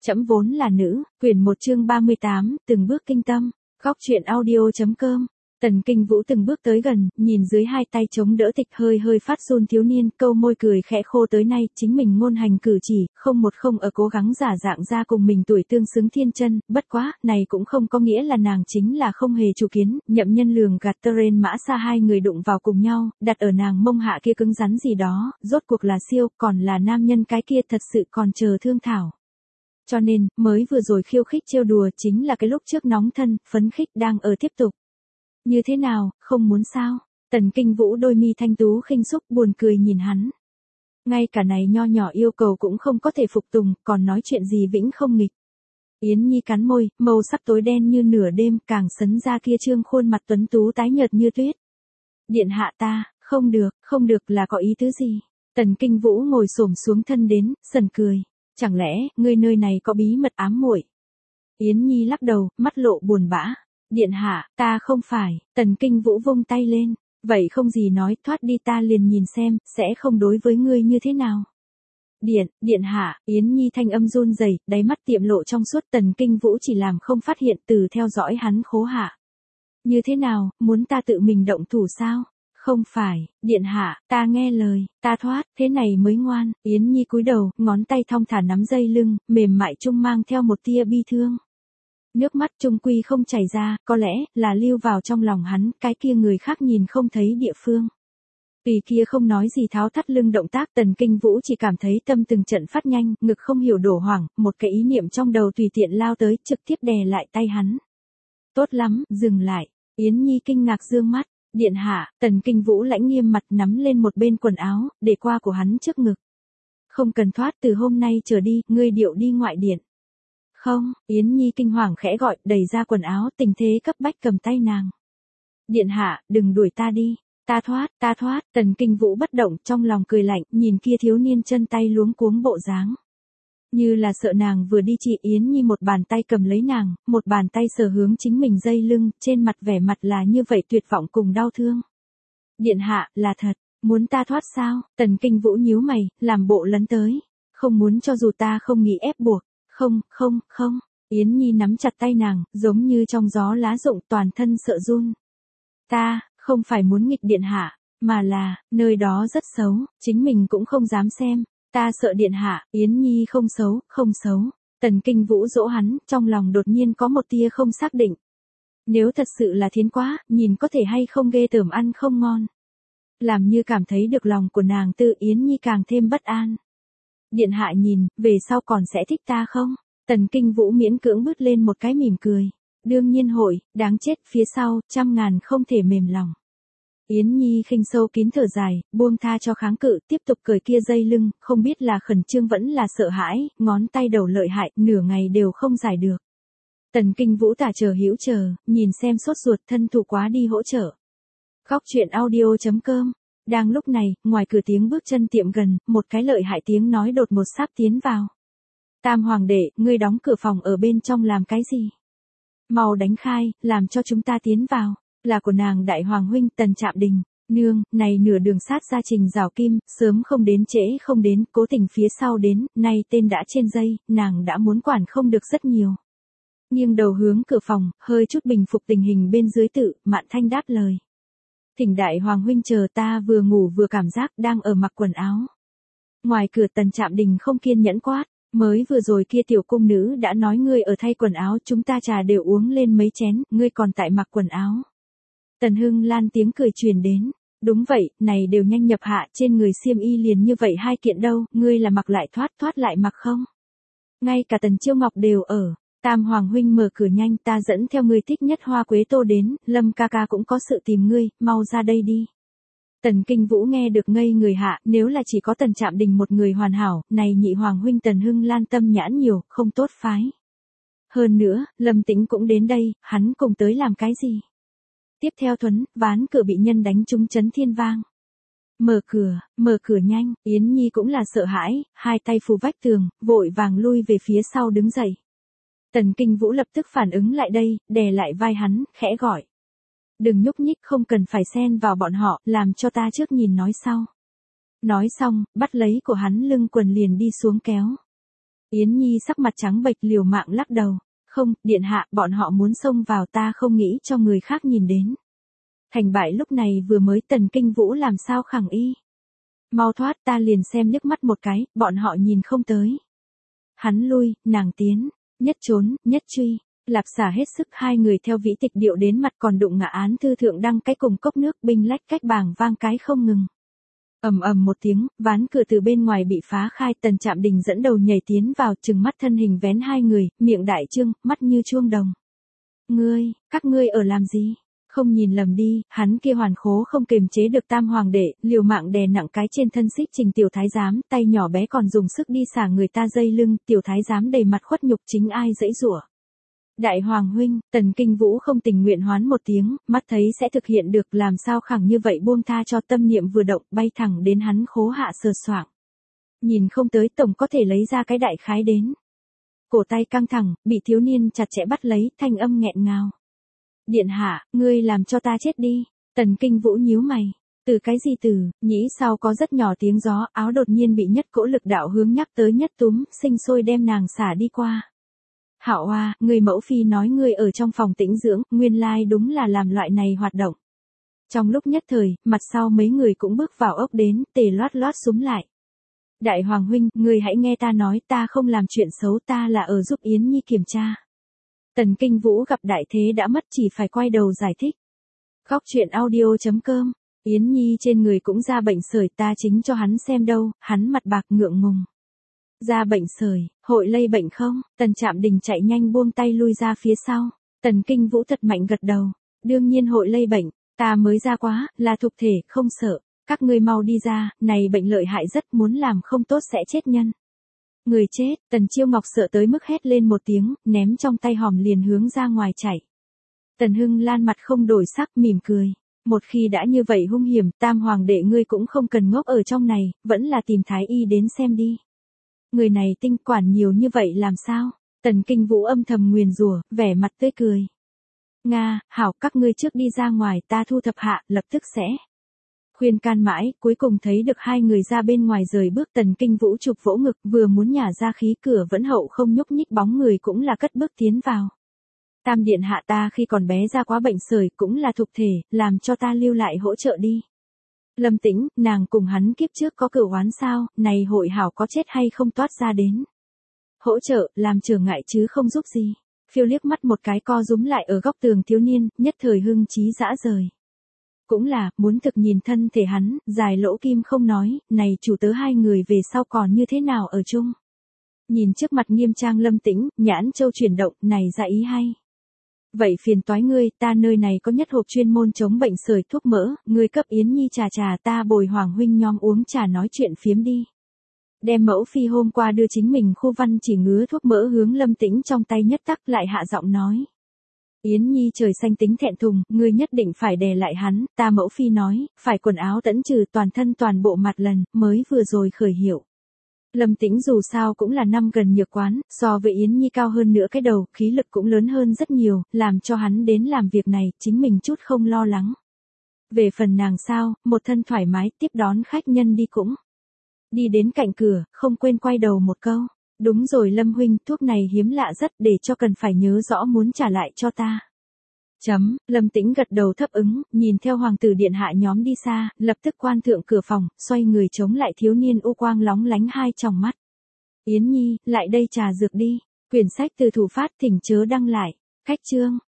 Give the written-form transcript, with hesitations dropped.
Trẫm vốn là nữ, quyển 1 chương 38, từng bước kinh tâm, góc truyện audio.com. Tần Kinh Vũ từng bước tới gần, nhìn dưới hai tay chống đỡ tịch hơi hơi phát run thiếu niên, câu môi cười khẽ khô tới nay, chính mình ngôn hành cử chỉ, không ở cố gắng giả dạng ra cùng mình tuổi tương xứng thiên chân, bất quá, này cũng không có nghĩa là nàng chính là không hề chủ kiến, Nhậm Nhân lường gạt Teren Mã Sa hai người đụng vào cùng nhau, đặt ở nàng mông hạ kia cứng rắn gì đó, rốt cuộc là siêu, còn là nam nhân cái kia thật sự còn chờ thương thảo. Cho nên, mới vừa rồi khiêu khích trêu đùa chính là cái lúc trước nóng thân, phấn khích đang ở tiếp tục. Như thế nào, không muốn sao? Tần Kinh Vũ đôi mi thanh tú khinh xúc buồn cười nhìn hắn. Ngay cả này nho nhỏ yêu cầu cũng không có thể phục tùng, còn nói chuyện gì vĩnh không nghịch. Yến Nhi cắn môi, màu sắc tối đen như nửa đêm, càng sấn ra kia trương khuôn mặt tuấn tú tái nhợt như tuyết. Điện hạ ta, không được là có ý tứ gì? Tần Kinh Vũ ngồi xổm xuống thân đến, sần cười. Chẳng lẽ, ngươi nơi này có bí mật ám muội? Yến Nhi lắc đầu, mắt lộ buồn bã. Điện hạ, ta không phải, Tần Kinh Vũ vung tay lên. Vậy không gì nói, thoát đi ta liền nhìn xem, sẽ không đối với ngươi như thế nào. Điện hạ, Yến Nhi thanh âm run rẩy, đáy mắt tiệm lộ trong suốt. Tần Kinh Vũ chỉ làm không phát hiện từ theo dõi hắn khố hạ. Như thế nào, muốn ta tự mình động thủ sao? Không phải, điện hạ, ta nghe lời, ta thoát, thế này mới ngoan. Yến Nhi cúi đầu, ngón tay thong thả nắm dây lưng, mềm mại chung mang theo một tia bi thương. Nước mắt chung quy không chảy ra, có lẽ là lưu vào trong lòng hắn, cái kia người khác nhìn không thấy địa phương. Vì kia không nói gì tháo thắt lưng động tác, Tần Kinh Vũ chỉ cảm thấy tâm từng trận phát nhanh, ngực không hiểu đổ hoảng, một cái ý niệm trong đầu tùy tiện lao tới, trực tiếp đè lại tay hắn. Tốt lắm, dừng lại. Yến Nhi kinh ngạc dương mắt. Điện hạ, Tần Kinh Vũ lãnh nghiêm mặt nắm lên một bên quần áo, để qua của hắn trước ngực. Không cần thoát, từ hôm nay trở đi, ngươi điệu đi ngoại điện. Không, Yến Nhi kinh hoàng khẽ gọi, đẩy ra quần áo, tình thế cấp bách cầm tay nàng. Điện hạ, đừng đuổi ta đi. Ta thoát, Tần Kinh Vũ bất động, trong lòng cười lạnh, nhìn kia thiếu niên chân tay luống cuống bộ dáng. Như là sợ nàng vừa đi chị Yến Nhi một bàn tay cầm lấy nàng, một bàn tay sờ hướng chính mình dây lưng, trên mặt vẻ mặt là như vậy tuyệt vọng cùng đau thương. Điện hạ, là thật, muốn ta thoát sao? Tần Kinh Vũ nhíu mày, làm bộ lấn tới. Không muốn cho dù ta không nghĩ ép buộc. Không. Yến Nhi nắm chặt tay nàng, giống như trong gió lá rụng toàn thân sợ run. Ta, không phải muốn nghịch điện hạ, mà là, nơi đó rất xấu, chính mình cũng không dám xem. Ta sợ điện hạ, Yến Nhi không xấu. Tần Kinh Vũ dỗ hắn, trong lòng đột nhiên có một tia không xác định. Nếu thật sự là thiến quá, nhìn có thể hay không ghê tởm ăn không ngon. Làm như cảm thấy được lòng của nàng tự Yến Nhi càng thêm bất an. Điện hạ nhìn, về sau còn sẽ thích ta không? Tần Kinh Vũ miễn cưỡng bứt lên một cái mỉm cười. Đương nhiên hội, đáng chết, phía sau, trăm ngàn không thể mềm lòng. Yến Nhi khinh sâu kín thở dài, buông tha cho kháng cự, tiếp tục cởi kia dây lưng, không biết là khẩn trương vẫn là sợ hãi, ngón tay đầu lợi hại, nửa ngày đều không giải được. Tần Kinh Vũ tả chờ hữu chờ, nhìn xem sốt ruột thân thủ quá đi hỗ trợ. Góc truyện audio.com. Đang lúc này, ngoài cửa tiếng bước chân tiệm gần, một cái lợi hại tiếng nói đột một sáp tiến vào. Tam hoàng đệ, ngươi đóng cửa phòng ở bên trong làm cái gì? Mau đánh khai, làm cho chúng ta tiến vào. Là của nàng đại hoàng huynh Tần Trạm Đình. Nương, này nửa đường sát ra Trình Rào Kim, sớm không đến trễ không đến, cố tình phía sau đến, nay tên đã trên dây, nàng đã muốn quản không được rất nhiều. Nghiêng đầu hướng cửa phòng, hơi chút bình phục tình hình bên dưới tự, Mạn Thanh đáp lời. Thỉnh đại hoàng huynh chờ, ta vừa ngủ vừa cảm giác đang ở mặc quần áo. Ngoài cửa Tần Trạm Đình không kiên nhẫn quát, mới vừa rồi kia tiểu cung nữ đã nói ngươi ở thay quần áo, chúng ta trà đều uống lên mấy chén, ngươi còn tại mặc quần áo. Tần Hưng Lan tiếng cười truyền đến, đúng vậy, này đều nhanh nhập hạ, trên người xiêm y liền như vậy hai kiện đâu, ngươi là mặc lại thoát lại mặc không? Ngay cả Tần Chiêu Ngọc đều ở. Tam hoàng huynh mở cửa nhanh, ta dẫn theo người thích nhất Hoa Quế Tô đến, Lâm ca ca cũng có sự tìm ngươi, mau ra đây đi. Tần Kinh Vũ nghe được ngây người hạ, nếu là chỉ có Tần Trạm Đình một người hoàn hảo, này nhị hoàng huynh Tần Hưng Lan tâm nhãn nhiều, không tốt phái. Hơn nữa, Lâm Tĩnh cũng đến đây, hắn cùng tới làm cái gì? Tiếp theo thuấn, ván cửa bị nhân đánh trúng chấn thiên vang. Mở cửa nhanh, Yến Nhi cũng là sợ hãi, hai tay phủ vách tường, vội vàng lui về phía sau đứng dậy. Tần Kinh Vũ lập tức phản ứng lại đây, đè lại vai hắn, khẽ gọi. Đừng nhúc nhích, không cần phải xen vào bọn họ, làm cho ta trước nhìn nói sau. Nói xong, bắt lấy của hắn lưng quần liền đi xuống kéo. Yến Nhi sắc mặt trắng bệch liều mạng lắc đầu. Không, điện hạ, bọn họ muốn xông vào ta không nghĩ cho người khác nhìn đến. Thành bại lúc này vừa mới Tần Kinh Vũ làm sao khẳng y. Mau thoát ta liền xem liếc mắt một cái, bọn họ nhìn không tới. Hắn lui, nàng tiến, nhất trốn, nhất truy. Lạp xả hết sức hai người theo vĩ tịch điệu đến mặt còn đụng ngã án thư thượng đăng cái cùng cốc nước binh lách cách bảng vang cái không ngừng. Ầm ầm một tiếng, ván cửa từ bên ngoài bị phá khai, Tần Trạm Đình dẫn đầu nhảy tiến vào, trừng mắt thân hình vén hai người, miệng đại trương, mắt như chuông đồng. Các ngươi ở làm gì? Không nhìn lầm đi, hắn kia hoàn khố không kiềm chế được tam hoàng đệ, liều mạng đè nặng cái trên thân xích Trình tiểu thái giám, tay nhỏ bé còn dùng sức đi xả người ta dây lưng, tiểu thái giám đầy mặt khuất nhục chính ai dãy rủa. Đại hoàng huynh, Tần Kinh Vũ không tình nguyện hoán một tiếng, mắt thấy sẽ thực hiện được, làm sao khẳng như vậy buông tha cho, tâm niệm vừa động, bay thẳng đến hắn khố hạ sờ soạng. Nhìn không tới tổng có thể lấy ra cái đại khái đến. Cổ tay căng thẳng, bị thiếu niên chặt chẽ bắt lấy, thanh âm nghẹn ngào. Điện hạ, ngươi làm cho ta chết đi. Tần Kinh Vũ nhíu mày. Từ cái gì từ, nhĩ sau có rất nhỏ tiếng gió, áo đột nhiên bị nhất cỗ lực đạo hướng nhắc tới nhất túm, sinh sôi đem nàng xả đi qua. Hạo Hoa, người mẫu phi nói ngươi ở trong phòng tĩnh dưỡng, nguyên lai đúng là làm loại này hoạt động. Trong lúc nhất thời, mặt sau mấy người cũng bước vào ốc đến, tề loát loát súm lại. Đại hoàng huynh, người hãy nghe ta nói, ta không làm chuyện xấu, ta là ở giúp Yến Nhi kiểm tra. Tần Kinh Vũ gặp đại thế đã mất chỉ phải quay đầu giải thích. Góc truyện audio.com, Yến Nhi trên người cũng ra bệnh sởi, ta chính cho hắn xem đâu, hắn mặt bạc ngượng ngùng. Ra bệnh sởi, hội lây bệnh không? Tần Trạm Đình chạy nhanh buông tay lui ra phía sau. Tần Kinh Vũ thật mạnh gật đầu. Đương nhiên hội lây bệnh, ta mới ra quá, là thuộc thể, không sợ. Các ngươi mau đi ra, này bệnh lợi hại rất, muốn làm không tốt sẽ chết nhân. Người chết, Tần Chiêu Ngọc sợ tới mức hét lên một tiếng, ném trong tay hòm liền hướng ra ngoài chạy. Tần Hưng Lan mặt không đổi sắc, mỉm cười. Một khi đã như vậy hung hiểm, tam hoàng đệ ngươi cũng không cần ngốc ở trong này, vẫn là tìm thái y đến xem đi. Người này tinh quản nhiều như vậy làm sao? Tần Kinh Vũ âm thầm nguyền rủa, vẻ mặt tươi cười. Nga, hảo, các ngươi trước đi ra ngoài, ta thu thập hạ, lập tức sẽ. Khuyên can mãi, cuối cùng thấy được hai người ra bên ngoài rời bước. Tần Kinh Vũ chụp vỗ ngực, vừa muốn nhả ra khí, cửa vẫn hậu không nhúc nhích, bóng người cũng là cất bước tiến vào. Tam điện hạ, ta khi còn bé ra quá bệnh sởi, cũng là thuộc thể, làm cho ta lưu lại hỗ trợ đi. Lâm Tĩnh, nàng cùng hắn kiếp trước có cửu oán sao, này hội hảo có chết hay không toát ra đến. Hỗ trợ, làm trở ngại chứ không giúp gì. Phiêu liếc mắt một cái co rúm lại ở góc tường thiếu niên, nhất thời hưng trí dã rời. Cũng là, muốn thực nhìn thân thể hắn, dài lỗ kim không nói, này chủ tớ hai người về sau còn như thế nào ở chung. Nhìn trước mặt nghiêm trang Lâm Tĩnh, nhãn châu chuyển động, này ra ý hay. Vậy phiền toái ngươi, ta nơi này có nhất hộp chuyên môn chống bệnh sởi thuốc mỡ, ngươi cấp Yến Nhi trà ta bồi hoàng huynh nhóm uống trà nói chuyện phiếm đi. Đem mẫu phi hôm qua đưa chính mình khu văn chỉ ngứa thuốc mỡ hướng Lâm Tĩnh trong tay nhất tắc lại hạ giọng nói. Yến Nhi trời xanh tính thẹn thùng, ngươi nhất định phải đè lại hắn, ta mẫu phi nói, phải quần áo tẫn trừ toàn thân toàn bộ mặt lần, mới vừa rồi khởi hiểu. Lâm Tĩnh dù sao cũng là năm gần nhược quán, so với Yến Nhi cao hơn nữa cái đầu, khí lực cũng lớn hơn rất nhiều, làm cho hắn đến làm việc này, chính mình chút không lo lắng. Về phần nàng sao, một thân thoải mái tiếp đón khách nhân đi cũng. Đi đến cạnh cửa, không quên quay đầu một câu. Đúng rồi Lâm huynh, thuốc này hiếm lạ rất, để cho cần phải nhớ rõ muốn trả lại cho ta. Lâm Tĩnh gật đầu thấp ứng, nhìn theo hoàng tử điện hạ nhóm đi xa, lập tức quan thượng cửa phòng, xoay người chống lại thiếu niên u quang lóng lánh hai tròng mắt. Yến Nhi, lại đây trà dược đi. Quyển sách từ thủ phát thỉnh chớ đăng lại. Cách chương.